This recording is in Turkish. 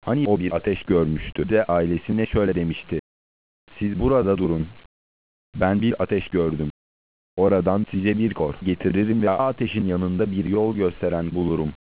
Hani o bir ateş görmüştü de ailesine şöyle demişti: "Siz burada durun. Ben bir ateş gördüm. Oradan size bir kor getiririm ve ateşin yanında bir yol gösteren bulurum.